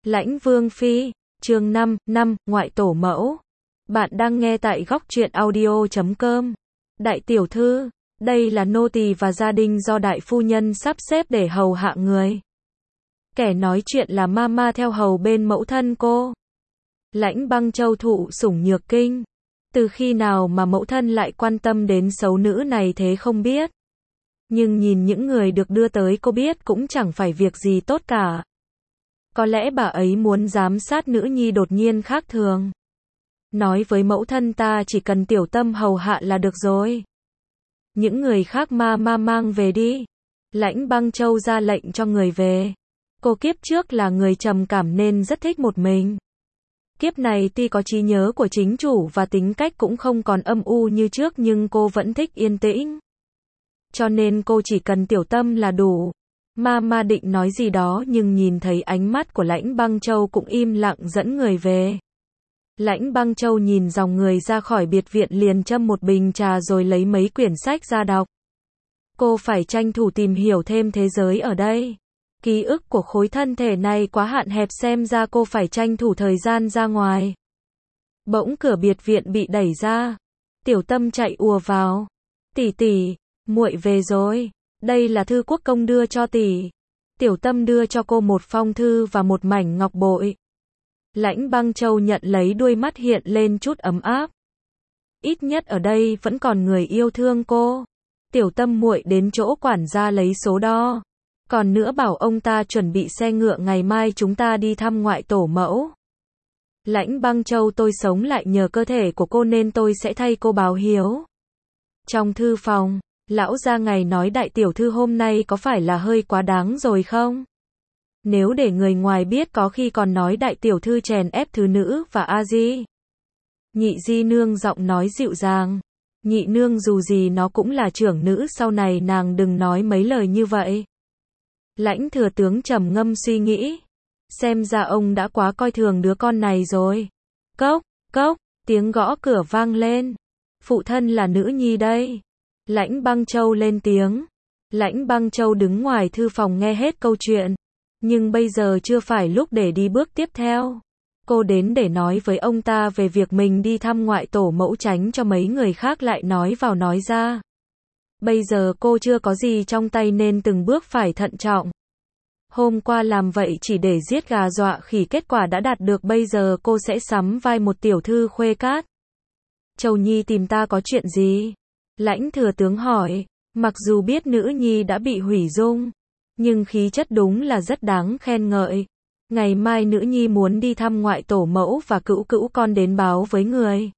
Lãnh Vương Phi, chương 5, ngoại tổ mẫu. Bạn đang nghe tại góc truyện audio.com. Đại tiểu thư, đây là nô tỳ và gia đình do đại phu nhân sắp xếp để hầu hạ người. Kẻ nói chuyện là mama theo hầu bên mẫu thân cô. Lãnh Băng Châu thụ sủng nhược kinh. Từ khi nào mà mẫu thân lại quan tâm đến xấu nữ này thế không biết. Nhưng nhìn những người được đưa tới cô biết cũng chẳng phải việc gì tốt cả. Có lẽ bà ấy muốn giám sát nữ nhi đột nhiên khác thường. Nói với mẫu thân ta chỉ cần tiểu tâm hầu hạ là được rồi. Những người khác mang về đi. Lãnh Băng Châu ra lệnh cho người về. Cô kiếp trước là người trầm cảm nên rất thích một mình. Kiếp này tuy có trí nhớ của chính chủ và tính cách cũng không còn âm u như trước nhưng cô vẫn thích yên tĩnh. Cho nên cô chỉ cần tiểu tâm là đủ. Mama định nói gì đó nhưng nhìn thấy ánh mắt của Lãnh Băng Châu cũng im lặng dẫn người về. Lãnh Băng Châu nhìn dòng người ra khỏi biệt viện liền châm một bình trà rồi lấy mấy quyển sách ra đọc. Cô phải tranh thủ tìm hiểu thêm thế giới ở đây. Ký ức của khối thân thể này quá hạn hẹp xem ra cô phải tranh thủ thời gian ra ngoài. Bỗng cửa biệt viện bị đẩy ra. Tiểu Tâm chạy ùa vào. Tỷ tỷ, muội về rồi. Đây là thư quốc công đưa cho tỷ. Tiểu Tâm đưa cho cô một phong thư và một mảnh ngọc bội. Lãnh Băng Châu nhận lấy đuôi mắt hiện lên chút ấm áp. Ít nhất ở đây vẫn còn người yêu thương cô. Tiểu Tâm muội đến chỗ quản gia lấy số đo. Còn nữa bảo ông ta chuẩn bị xe ngựa ngày mai chúng ta đi thăm ngoại tổ mẫu. Lãnh Băng Châu tôi sống lại nhờ cơ thể của cô nên tôi sẽ thay cô báo hiếu. Trong thư phòng, lão gia ngài nói đại tiểu thư hôm nay có phải là hơi quá đáng rồi không? Nếu để người ngoài biết có khi còn nói đại tiểu thư chèn ép thứ nữ và a di. Nhị di nương giọng nói dịu dàng. Nhị nương dù gì nó cũng là trưởng nữ sau này nàng đừng nói mấy lời như vậy. Lãnh thừa tướng trầm ngâm suy nghĩ. Xem ra ông đã quá coi thường đứa con này rồi. Cốc, cốc, tiếng gõ cửa vang lên. Phụ thân là nữ nhi đây. Lãnh Băng Châu lên tiếng. Lãnh Băng Châu đứng ngoài thư phòng nghe hết câu chuyện. Nhưng bây giờ chưa phải lúc để đi bước tiếp theo. Cô đến để nói với ông ta về việc mình đi thăm ngoại tổ mẫu tránh cho mấy người khác lại nói vào nói ra. Bây giờ cô chưa có gì trong tay nên từng bước phải thận trọng. Hôm qua làm vậy chỉ để giết gà dọa khỉ kết quả đã đạt được bây giờ cô sẽ sắm vai một tiểu thư khuê cát. Châu Nhi tìm ta có chuyện gì? Lãnh thừa tướng hỏi, mặc dù biết nữ nhi đã bị hủy dung, nhưng khí chất đúng là rất đáng khen ngợi. Ngày mai nữ nhi muốn đi thăm ngoại tổ mẫu và cữu cữu con đến báo với người.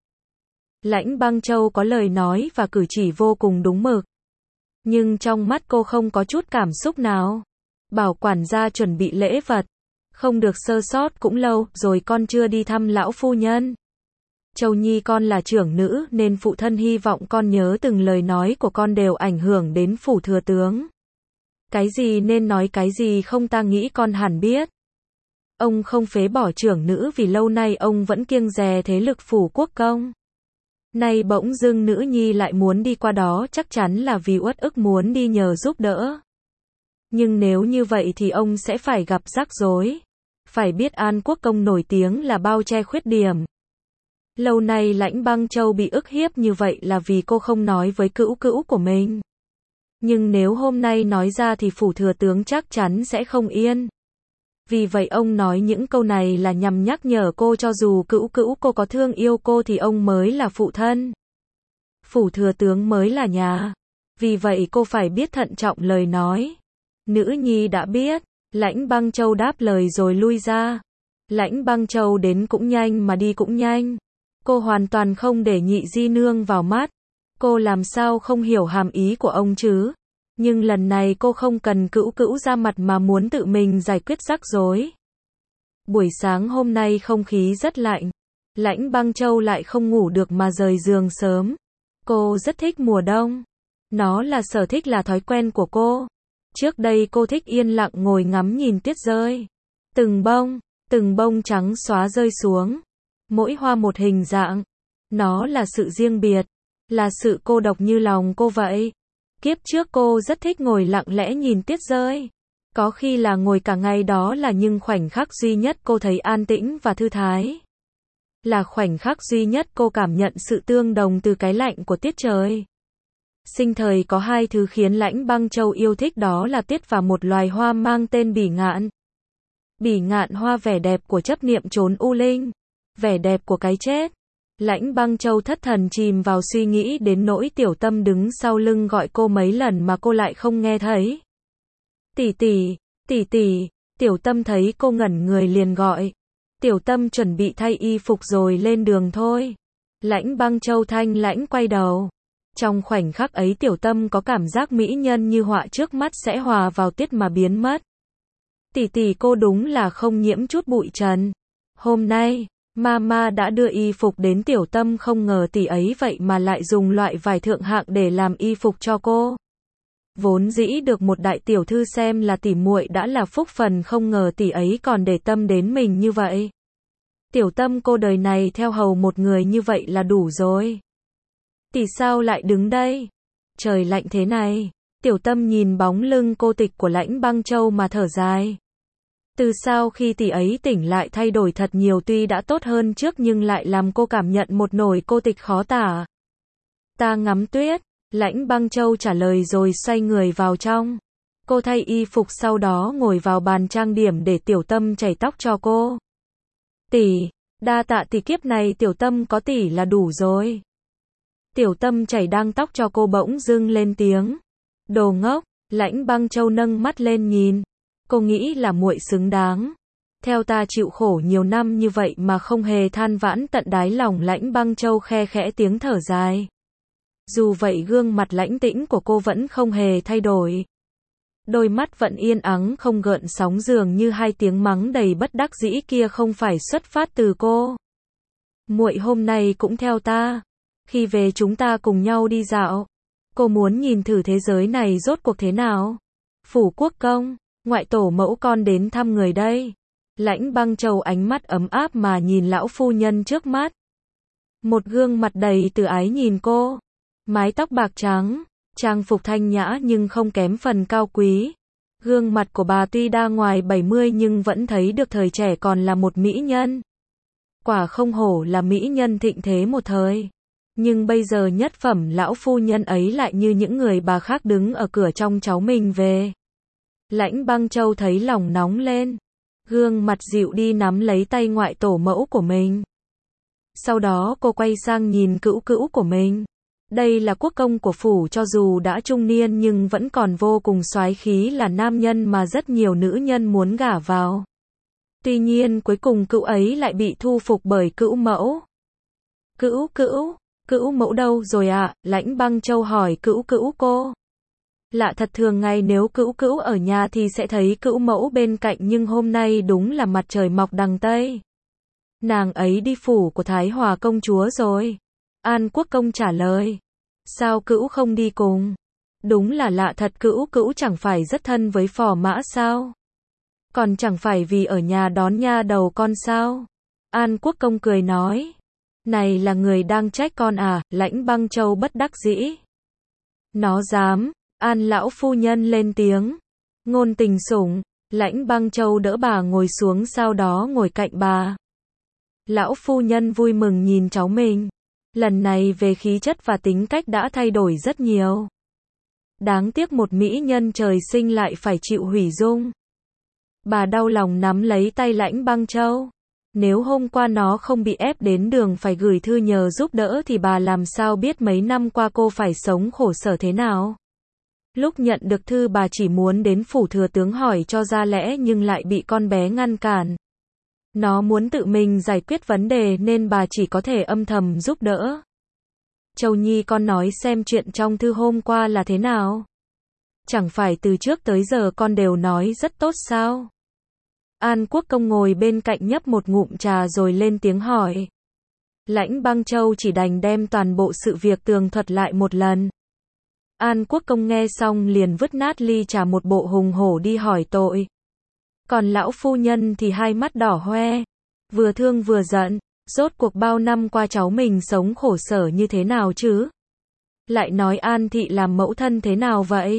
Lãnh Băng Châu có lời nói và cử chỉ vô cùng đúng mực. Nhưng trong mắt cô không có chút cảm xúc nào. Bảo quản gia chuẩn bị lễ vật. Không được sơ sót cũng lâu rồi con chưa đi thăm lão phu nhân. Châu Nhi con là trưởng nữ nên phụ thân hy vọng con nhớ từng lời nói của con đều ảnh hưởng đến phủ thừa tướng. Cái gì nên nói cái gì không ta nghĩ con hẳn biết. Ông không phế bỏ trưởng nữ vì lâu nay ông vẫn kiêng dè thế lực phủ quốc công. Nay bỗng dưng nữ nhi lại muốn đi qua đó chắc chắn là vì uất ức muốn đi nhờ giúp đỡ. Nhưng nếu như vậy thì ông sẽ phải gặp rắc rối. Phải biết An Quốc công nổi tiếng là bao che khuyết điểm. Lâu nay Lãnh Băng Châu bị ức hiếp như vậy là vì cô không nói với cữu cữu của mình. Nhưng nếu hôm nay nói ra thì phủ thừa tướng chắc chắn sẽ không yên. Vì vậy ông nói những câu này là nhằm nhắc nhở cô cho dù cữu cữu cô có thương yêu cô thì ông mới là phụ thân. Phủ thừa tướng mới là nhà. Vì vậy cô phải biết thận trọng lời nói. Nữ nhi đã biết. Lãnh Băng Châu đáp lời rồi lui ra. Lãnh Băng Châu đến cũng nhanh mà đi cũng nhanh. Cô hoàn toàn không để nhị di nương vào mắt. Cô làm sao không hiểu hàm ý của ông chứ. Nhưng lần này cô không cần cữu cữu ra mặt mà muốn tự mình giải quyết rắc rối. Buổi sáng hôm nay không khí rất lạnh. Lãnh Băng Châu lại không ngủ được mà rời giường sớm. Cô rất thích mùa đông. Nó là sở thích là thói quen của cô. Trước đây cô thích yên lặng ngồi ngắm nhìn tuyết rơi. Từng bông trắng xóa rơi xuống. Mỗi hoa một hình dạng. Nó là sự riêng biệt. Là sự cô độc như lòng cô vậy. Kiếp trước cô rất thích ngồi lặng lẽ nhìn tuyết rơi. Có khi là ngồi cả ngày đó là nhưng khoảnh khắc duy nhất cô thấy an tĩnh và thư thái. Là khoảnh khắc duy nhất cô cảm nhận sự tương đồng từ cái lạnh của tiết trời. Sinh thời có hai thứ khiến Lãnh Băng Châu yêu thích, đó là tiết và một loài hoa mang tên bỉ ngạn. Bỉ ngạn hoa vẻ đẹp của chấp niệm trốn u linh, vẻ đẹp của cái chết. Lãnh Băng Châu thất thần chìm vào suy nghĩ đến nỗi Tiểu Tâm đứng sau lưng gọi cô mấy lần mà cô lại không nghe thấy. Tỷ tỷ, tỷ tỷ, Tiểu Tâm thấy cô ngẩn người liền gọi. Tiểu Tâm chuẩn bị thay y phục rồi lên đường thôi. Lãnh Băng Châu thanh lãnh quay đầu. Trong khoảnh khắc ấy Tiểu Tâm có cảm giác mỹ nhân như họa trước mắt sẽ hòa vào tiết mà biến mất. Tỷ tỷ, cô đúng là không nhiễm chút bụi trần. Hôm nay, Mama đã đưa y phục đến. Tiểu Tâm không ngờ tỷ ấy vậy mà lại dùng loại vải thượng hạng để làm y phục cho cô. Vốn dĩ được một đại tiểu thư xem là tỷ muội đã là phúc phần, không ngờ tỷ ấy còn để tâm đến mình như vậy. Tiểu Tâm, cô đời này theo hầu một người như vậy là đủ rồi. Tỷ sao lại đứng đây? Trời lạnh thế này. Tiểu Tâm nhìn bóng lưng cô tịch của Lãnh Băng Châu mà thở dài. Từ sau khi tỷ ấy tỉnh lại thay đổi thật nhiều, tuy đã tốt hơn trước nhưng lại làm cô cảm nhận một nỗi cô tịch khó tả. Ta ngắm tuyết. Lãnh Băng Châu trả lời rồi xoay người vào trong. Cô thay y phục sau đó ngồi vào bàn trang điểm để Tiểu Tâm chải tóc cho cô. Tỷ, đa tạ tỷ, kiếp này Tiểu Tâm có tỷ là đủ rồi. Tiểu Tâm chải đang tóc cho cô bỗng dưng lên tiếng. Đồ ngốc. Lãnh Băng Châu nâng mắt lên nhìn. Cô nghĩ là muội xứng đáng. Theo ta chịu khổ nhiều năm như vậy mà không hề than vãn tận đáy lòng. Lãnh Băng Châu khe khẽ tiếng thở dài. Dù vậy gương mặt lãnh tĩnh của cô vẫn không hề thay đổi. Đôi mắt vẫn yên ắng không gợn sóng, dường như hai tiếng mắng đầy bất đắc dĩ kia không phải xuất phát từ cô. Muội hôm nay cũng theo ta. Khi về chúng ta cùng nhau đi dạo. Cô muốn nhìn thử thế giới này rốt cuộc thế nào. Phủ quốc công, ngoại tổ mẫu con đến thăm người đây. Lãnh Băng Châu ánh mắt ấm áp mà nhìn lão phu nhân trước mắt. Một gương mặt đầy từ ái nhìn cô. Mái tóc bạc trắng, trang phục thanh nhã nhưng không kém phần cao quý. Gương mặt của bà tuy đã ngoài 70 nhưng vẫn thấy được thời trẻ còn là một mỹ nhân. Quả không hổ là mỹ nhân thịnh thế một thời. Nhưng bây giờ nhất phẩm lão phu nhân ấy lại như những người bà khác đứng ở cửa trông cháu mình về. Lãnh Băng Châu thấy lòng nóng lên. Gương mặt dịu đi nắm lấy tay ngoại tổ mẫu của mình. Sau đó cô quay sang nhìn cữu cữu của mình. Đây là quốc công của phủ, cho dù đã trung niên nhưng vẫn còn vô cùng soái khí, là nam nhân mà rất nhiều nữ nhân muốn gả vào. Tuy nhiên cuối cùng cữu ấy lại bị thu phục bởi cữu mẫu. Cữu mẫu đâu rồi ạ? Lãnh Băng Châu hỏi cữu cữu cô. Lạ thật, thường ngày nếu cữu cữu ở nhà thì sẽ thấy cữu mẫu bên cạnh, nhưng hôm nay đúng là mặt trời mọc đằng Tây. Nàng ấy đi phủ của Thái Hòa công chúa rồi. An quốc công trả lời. Sao cữu không đi cùng? Đúng là lạ thật, cữu chẳng phải rất thân với phò mã sao? Còn chẳng phải vì ở nhà đón nha đầu con sao? An quốc công cười nói. Này là người đang trách con à? Lãnh Băng Châu bất đắc dĩ. Nó dám. An lão phu nhân lên tiếng. Ngôn tình sủng. Lãnh Băng Châu đỡ bà ngồi xuống, sau đó ngồi cạnh bà. Lão phu nhân vui mừng nhìn cháu mình. Lần này về khí chất và tính cách đã thay đổi rất nhiều. Đáng tiếc một mỹ nhân trời sinh lại phải chịu hủy dung. Bà đau lòng nắm lấy tay Lãnh Băng Châu. Nếu hôm qua nó không bị ép đến đường phải gửi thư nhờ giúp đỡ thì bà làm sao biết mấy năm qua cô phải sống khổ sở thế nào. Lúc nhận được thư bà chỉ muốn đến phủ thừa tướng hỏi cho ra lẽ nhưng lại bị con bé ngăn cản. Nó muốn tự mình giải quyết vấn đề nên bà chỉ có thể âm thầm giúp đỡ. Châu Nhi, con nói xem chuyện trong thư hôm qua là thế nào? Chẳng phải từ trước tới giờ con đều nói rất tốt sao? An quốc công ngồi bên cạnh nhấp một ngụm trà rồi lên tiếng hỏi. Lãnh Băng Châu chỉ đành đem toàn bộ sự việc tường thuật lại một lần. An quốc công nghe xong liền vứt nát ly trà, một bộ hùng hổ đi hỏi tội. Còn lão phu nhân thì hai mắt đỏ hoe, vừa thương vừa giận. Rốt cuộc bao năm qua cháu mình sống khổ sở như thế nào chứ? Lại nói An thị làm mẫu thân thế nào vậy?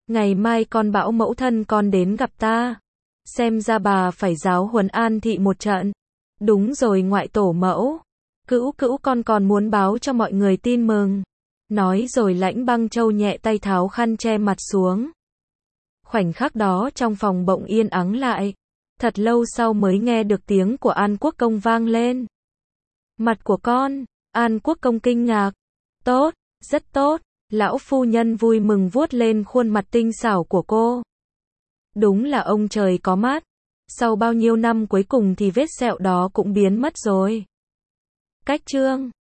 Ngày mai con bảo mẫu thân con đến gặp ta. Xem ra bà phải giáo huấn An Thị một trận. Đúng rồi ngoại tổ mẫu. Cữu cữu con còn muốn báo cho mọi người tin mừng. Nói rồi Lãnh Băng Châu nhẹ tay tháo khăn che mặt xuống. Khoảnh khắc đó trong phòng bỗng yên ắng lại. Thật lâu sau mới nghe được tiếng của An Quốc Công vang lên. Mặt của con, An Quốc Công kinh ngạc. Tốt, rất tốt. Lão phu nhân vui mừng vuốt lên khuôn mặt tinh xảo của cô. Đúng là ông trời có mắt. Sau bao nhiêu năm cuối cùng thì vết sẹo đó cũng biến mất rồi. Cách chương